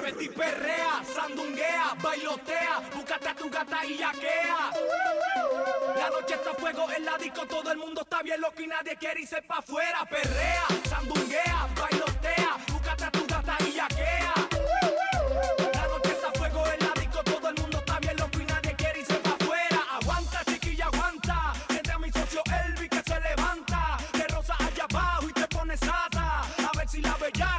Muévete y perrea, sandunguea, bailotea, búscate a tu gata y yaquea. La noche está a fuego en la disco, todo el mundo está bien loco y nadie quiere irse pa' afuera. Perrea, sandunguea, bailotea, búscate a tu gata y yaquea. La noche está a fuego en la disco, todo el mundo está bien loco y nadie quiere irse pa' afuera. Aguanta, chiquilla, aguanta. Siente a mi socio Elvis que se levanta. De rosa allá abajo y te pone sata. A ver si la bella